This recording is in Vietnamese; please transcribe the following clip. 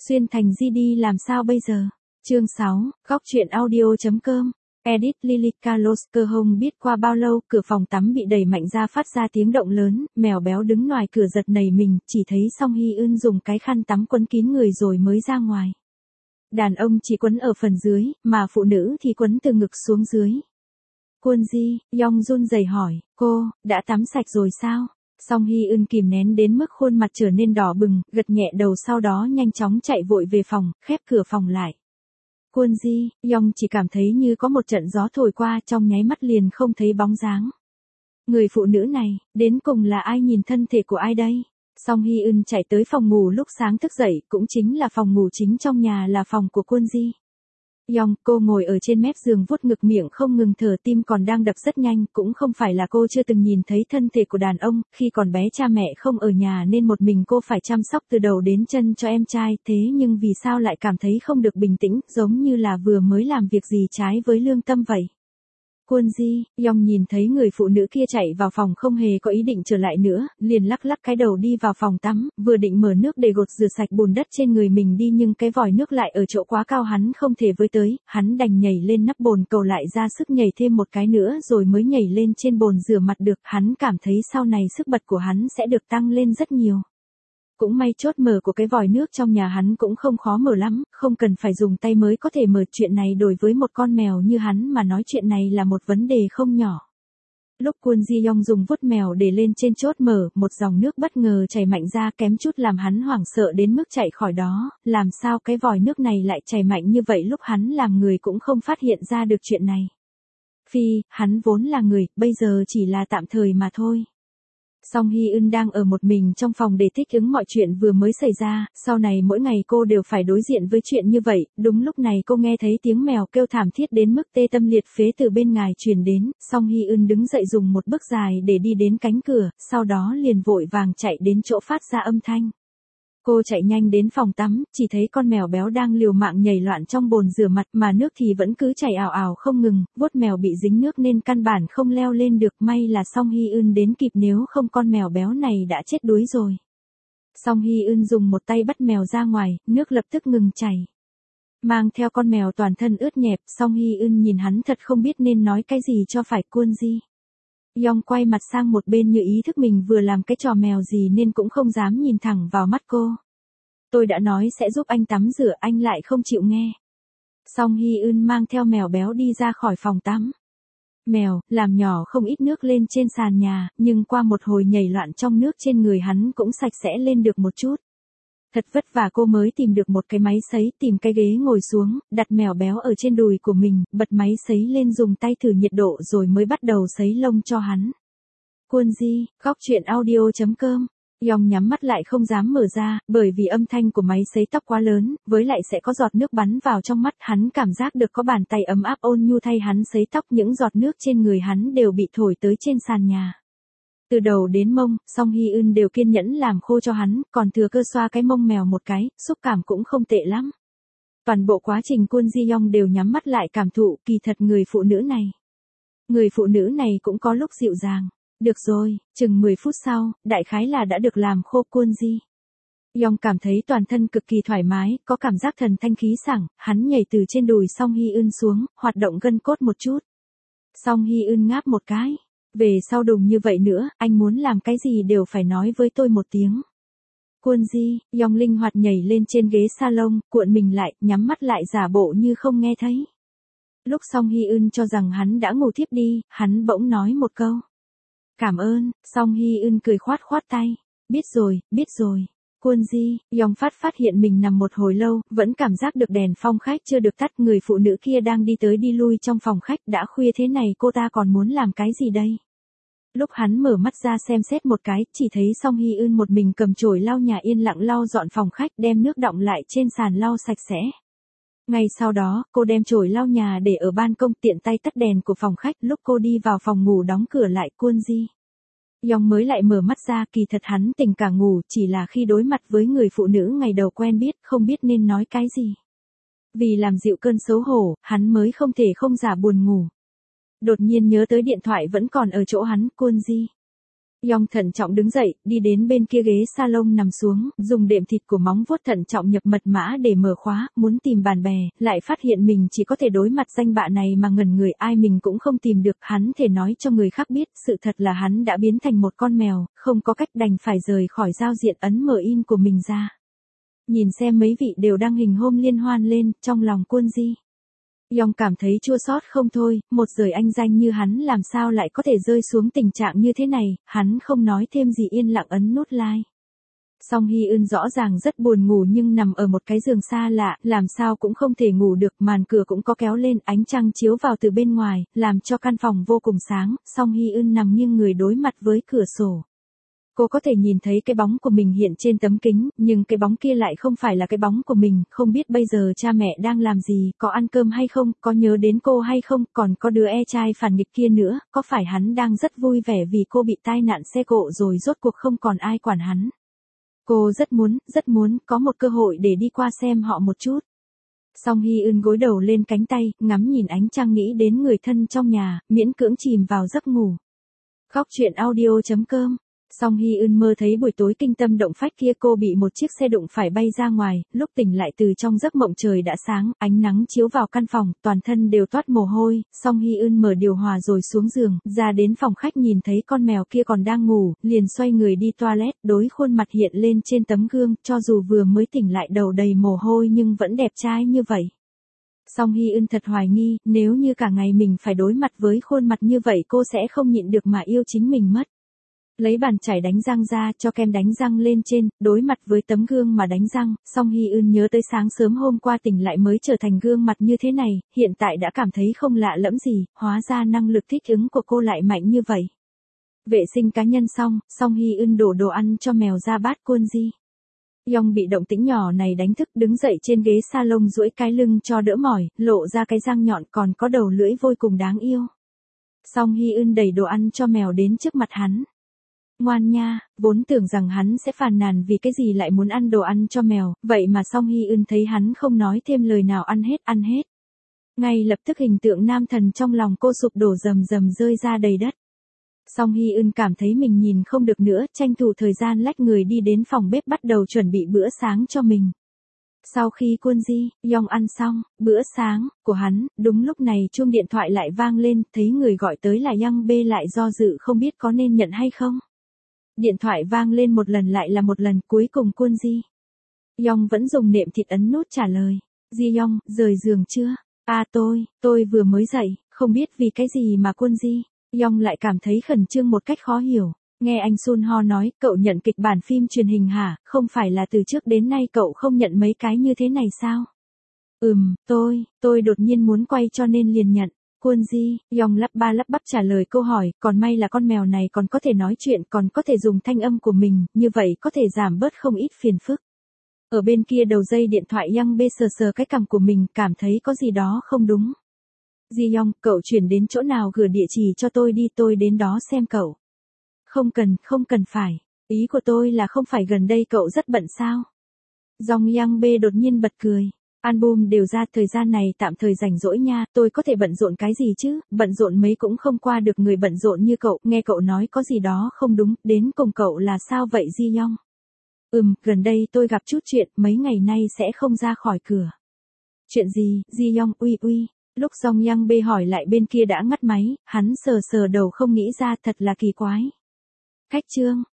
Xuyên thành GD làm sao bây giờ? Chương 6, góc truyện audio.com. Edit Lily Carlos. Cơ hông biết qua bao lâu, cửa phòng tắm bị đẩy mạnh ra phát ra tiếng động lớn, mèo béo đứng ngoài cửa giật nảy mình, chỉ thấy Song Hy Eun dùng cái khăn tắm quấn kín người rồi mới ra ngoài. Đàn ông chỉ quấn ở phần dưới, mà phụ nữ thì quấn từ ngực xuống dưới. Kwon Ji, Yong run rẩy hỏi, cô, đã tắm sạch rồi sao? Song Hy Eun kìm nén đến mức khuôn mặt trở nên đỏ bừng, gật nhẹ đầu sau đó nhanh chóng chạy vội về phòng, khép cửa phòng lại. Kwon Ji, Yong chỉ cảm thấy như có một trận gió thổi qua, trong nháy mắt liền không thấy bóng dáng. Người phụ nữ này, đến cùng là ai, nhìn thân thể của ai đây? Song Hy Eun chạy tới phòng ngủ lúc sáng thức dậy, cũng chính là phòng ngủ chính trong nhà, là phòng của Kwon Ji. Yong, cô ngồi ở trên mép giường vuốt ngực, miệng không ngừng thở, tim còn đang đập rất nhanh, cũng không phải là cô chưa từng nhìn thấy thân thể của đàn ông, khi còn bé cha mẹ không ở nhà nên một mình cô phải chăm sóc từ đầu đến chân cho em trai, thế nhưng vì sao lại cảm thấy không được bình tĩnh, giống như là vừa mới làm việc gì trái với lương tâm vậy. Kwon Ji, Yong nhìn thấy người phụ nữ kia chạy vào phòng không hề có ý định trở lại nữa, liền lắc lắc cái đầu đi vào phòng tắm, vừa định mở nước để gột rửa sạch bùn đất trên người mình đi nhưng cái vòi nước lại ở chỗ quá cao, hắn không thể với tới, hắn đành nhảy lên nắp bồn cầu lại ra sức nhảy thêm một cái nữa rồi mới nhảy lên trên bồn rửa mặt được, hắn cảm thấy sau này sức bật của hắn sẽ được tăng lên rất nhiều. Cũng may chốt mở của cái vòi nước trong nhà hắn cũng không khó mở lắm, không cần phải dùng tay mới có thể mở, chuyện này đối với một con mèo như hắn mà nói chuyện này là một vấn đề không nhỏ. Lúc Kwon Ji Yong dùng vuốt mèo để lên trên chốt mở, một dòng nước bất ngờ chảy mạnh ra, kém chút làm hắn hoảng sợ đến mức chạy khỏi đó, làm sao cái vòi nước này lại chảy mạnh như vậy, lúc hắn làm người cũng không phát hiện ra được chuyện này. Phi, hắn vốn là người, bây giờ chỉ là tạm thời mà thôi. Song Hy Eun đang ở một mình trong phòng để thích ứng mọi chuyện vừa mới xảy ra, sau này mỗi ngày cô đều phải đối diện với chuyện như vậy, đúng lúc này cô nghe thấy tiếng mèo kêu thảm thiết đến mức tê tâm liệt phế từ bên ngoài truyền đến, Song Hy Eun đứng dậy dùng một bước dài để đi đến cánh cửa, sau đó liền vội vàng chạy đến chỗ phát ra âm thanh. Cô chạy nhanh đến phòng tắm, chỉ thấy con mèo béo đang liều mạng nhảy loạn trong bồn rửa mặt mà nước thì vẫn cứ chảy ào ào không ngừng, vuốt mèo bị dính nước nên căn bản không leo lên được, may là Song Hy Eun đến kịp nếu không con mèo béo này đã chết đuối rồi. Song Hy Eun dùng một tay bắt mèo ra ngoài, nước lập tức ngừng chảy. Mang theo con mèo toàn thân ướt nhẹp, Song Hy Eun nhìn hắn thật không biết nên nói cái gì cho phải. Kwon Ji. Yong quay mặt sang một bên như ý thức mình vừa làm cái trò mèo gì nên cũng không dám nhìn thẳng vào mắt cô. Tôi đã nói sẽ giúp anh tắm rửa, anh lại không chịu nghe. Song Hy Eun mang theo mèo béo đi ra khỏi phòng tắm. Mèo, làm nhỏ không ít nước lên trên sàn nhà, nhưng qua một hồi nhảy loạn trong nước trên người hắn cũng sạch sẽ lên được một chút. Thật vất vả cô mới tìm được một cái máy sấy, tìm cái ghế ngồi xuống, đặt mèo béo ở trên đùi của mình, bật máy sấy lên dùng tay thử nhiệt độ rồi mới bắt đầu sấy lông cho hắn. Kwon Ji, góc truyện audio.com. Yong nhắm mắt lại không dám mở ra, bởi vì âm thanh của máy sấy tóc quá lớn, với lại sẽ có giọt nước bắn vào trong mắt, hắn cảm giác được có bàn tay ấm áp ôn nhu thay hắn sấy tóc, những giọt nước trên người hắn đều bị thổi tới trên sàn nhà. Từ đầu đến mông, Song Hy Eun đều kiên nhẫn làm khô cho hắn, còn thừa cơ xoa cái mông mèo một cái, xúc cảm cũng không tệ lắm. Toàn bộ quá trình Kwon Ji Yong đều nhắm mắt lại cảm thụ, kỳ thật người phụ nữ này cũng có lúc dịu dàng. Được rồi, chừng 10 phút sau, đại khái là đã được làm khô. Kwon Ji Yong cảm thấy toàn thân cực kỳ thoải mái, có cảm giác thần thanh khí sảng, hắn nhảy từ trên đùi Song Hy Eun xuống, hoạt động gân cốt một chút. Song Hy Eun ngáp một cái. Về sau đừng như vậy nữa, anh muốn làm cái gì đều phải nói với tôi một tiếng. Kwon Ji, Yong linh hoạt nhảy lên trên ghế salon, cuộn mình lại, nhắm mắt lại giả bộ như không nghe thấy. Lúc Song Hy Eun cho rằng hắn đã ngủ thiếp đi, hắn bỗng nói một câu. Cảm ơn. Song Hy Eun cười khoát khoát tay. Biết rồi. Kwon Ji, Yong phát hiện mình nằm một hồi lâu, vẫn cảm giác được đèn phòng khách chưa được tắt, người phụ nữ kia đang đi tới đi lui trong phòng khách, đã khuya thế này cô ta còn muốn làm cái gì đây? Lúc hắn mở mắt ra xem xét một cái, chỉ thấy Song Hy Eun một mình cầm chổi lau nhà yên lặng lau dọn phòng khách, đem nước đọng lại trên sàn lau sạch sẽ. Ngay sau đó, cô đem chổi lau nhà để ở ban công, tiện tay tắt đèn của phòng khách, lúc cô đi vào phòng ngủ đóng cửa lại. Kwon Ji Yong mới lại mở mắt ra, kỳ thật hắn tỉnh cả ngủ, chỉ là khi đối mặt với người phụ nữ ngày đầu quen biết, không biết nên nói cái gì. Vì làm dịu cơn xấu hổ, hắn mới không thể không giả buồn ngủ. Đột nhiên nhớ tới điện thoại vẫn còn ở chỗ hắn. Kwon Ji Yong thận trọng đứng dậy, đi đến bên kia ghế salon nằm xuống, dùng đệm thịt của móng vuốt thận trọng nhập mật mã để mở khóa, muốn tìm bạn bè, lại phát hiện mình chỉ có thể đối mặt danh bạ này mà ngẩn người, ai mình cũng không tìm được, hắn thể nói cho người khác biết, sự thật là hắn đã biến thành một con mèo, không có cách đành phải rời khỏi giao diện ấn mở in của mình ra. Nhìn xem mấy vị đều đăng hình hôm liên hoan lên, trong lòng Quân Di Yong cảm thấy chua xót không thôi, một rời anh danh như hắn làm sao lại có thể rơi xuống tình trạng như thế này, hắn không nói thêm gì yên lặng ấn nút like. Song Hy Ưn rõ ràng rất buồn ngủ nhưng nằm ở một cái giường xa lạ, làm sao cũng không thể ngủ được, màn cửa cũng có kéo lên, ánh trăng chiếu vào từ bên ngoài, làm cho căn phòng vô cùng sáng, Song Hy Ưn nằm nghiêng người đối mặt với cửa sổ. Cô có thể nhìn thấy cái bóng của mình hiện trên tấm kính, nhưng cái bóng kia lại không phải là cái bóng của mình, không biết bây giờ cha mẹ đang làm gì, có ăn cơm hay không, có nhớ đến cô hay không, còn có đứa trai phản nghịch kia nữa, có phải hắn đang rất vui vẻ vì cô bị tai nạn xe cộ rồi rốt cuộc không còn ai quản hắn. Cô rất muốn có một cơ hội để đi qua xem họ một chút. Song Hy Ưn gối đầu lên cánh tay, ngắm nhìn ánh trăng nghĩ đến người thân trong nhà, miễn cưỡng chìm vào giấc ngủ. Khóc chuyện audio.com. Song Hy Ưn mơ thấy buổi tối kinh tâm động phách kia cô bị một chiếc xe đụng phải bay ra ngoài, lúc tỉnh lại từ trong giấc mộng trời đã sáng, ánh nắng chiếu vào căn phòng, toàn thân đều toát mồ hôi, Song Hy Ưn mở điều hòa rồi xuống giường, ra đến phòng khách nhìn thấy con mèo kia còn đang ngủ, liền xoay người đi toilet, đối khuôn mặt hiện lên trên tấm gương, cho dù vừa mới tỉnh lại đầu đầy mồ hôi nhưng vẫn đẹp trai như vậy. Song Hy Ưn thật hoài nghi, nếu như cả ngày mình phải đối mặt với khuôn mặt như vậy cô sẽ không nhịn được mà yêu chính mình mất. Lấy bàn chải đánh răng ra, cho kem đánh răng lên trên, đối mặt với tấm gương mà đánh răng, Song Hy Ưn nhớ tới sáng sớm hôm qua tỉnh lại mới trở thành gương mặt như thế này, hiện tại đã cảm thấy không lạ lẫm gì, hóa ra năng lực thích ứng của cô lại mạnh như vậy. Vệ sinh cá nhân xong, Song Hy Ưn đổ đồ ăn cho mèo ra bát. Quân Di Yong bị động tĩnh nhỏ này đánh thức, đứng dậy trên ghế salon duỗi cái lưng cho đỡ mỏi, lộ ra cái răng nhọn còn có đầu lưỡi vô cùng đáng yêu. Song Hy Ưn đẩy đồ ăn cho mèo đến trước mặt hắn. Ngoan nha, vốn tưởng rằng hắn sẽ phàn nàn vì cái gì lại muốn ăn đồ ăn cho mèo, vậy mà Song Hy Ưn thấy hắn không nói thêm lời nào ăn hết. Ngay lập tức hình tượng nam thần trong lòng cô sụp đổ rầm rầm rơi ra đầy đất. Song Hy Ưn cảm thấy mình nhìn không được nữa, tranh thủ thời gian lách người đi đến phòng bếp bắt đầu chuẩn bị bữa sáng cho mình. Sau khi Quân Di Yong ăn xong bữa sáng của hắn, đúng lúc này chuông điện thoại lại vang lên, thấy người gọi tới là Yang B lại do dự không biết có nên nhận hay không. Điện thoại vang lên một lần lại là một lần, cuối cùng Quân Di Yong vẫn dùng nệm thịt ấn nút trả lời. Di Yong, rời giường chưa? Tôi vừa mới dậy, không biết vì cái gì mà Quân Di Yong lại cảm thấy khẩn trương một cách khó hiểu. Nghe anh Sun Ho nói, cậu nhận kịch bản phim truyền hình hả, không phải là từ trước đến nay cậu không nhận mấy cái như thế này sao? Tôi đột nhiên muốn quay cho nên liền nhận. Quân Di Yong lắp ba lắp bắp trả lời câu hỏi, còn may là con mèo này còn có thể nói chuyện, còn có thể dùng thanh âm của mình, như vậy có thể giảm bớt không ít phiền phức. Ở bên kia đầu dây điện thoại Yang B sờ cái cằm của mình, cảm thấy có gì đó không đúng. Di Yong, cậu chuyển đến chỗ nào gửi địa chỉ cho tôi đi, tôi đến đó xem cậu. Không cần phải. Ý của tôi là không phải gần đây cậu rất bận sao? Dòng Yang B đột nhiên bật cười. Album đều ra, thời gian này tạm thời rảnh rỗi nha, tôi có thể bận rộn cái gì chứ, bận rộn mấy cũng không qua được người bận rộn như cậu, nghe cậu nói có gì đó không đúng, đến cùng cậu là sao vậy Di Yong? Gần đây tôi gặp chút chuyện, mấy ngày nay sẽ không ra khỏi cửa. Chuyện gì, Di Yong, uy. Lúc Dòng Yang B hỏi lại bên kia đã ngắt máy, hắn sờ đầu không nghĩ ra, thật là kỳ quái. Khách trương,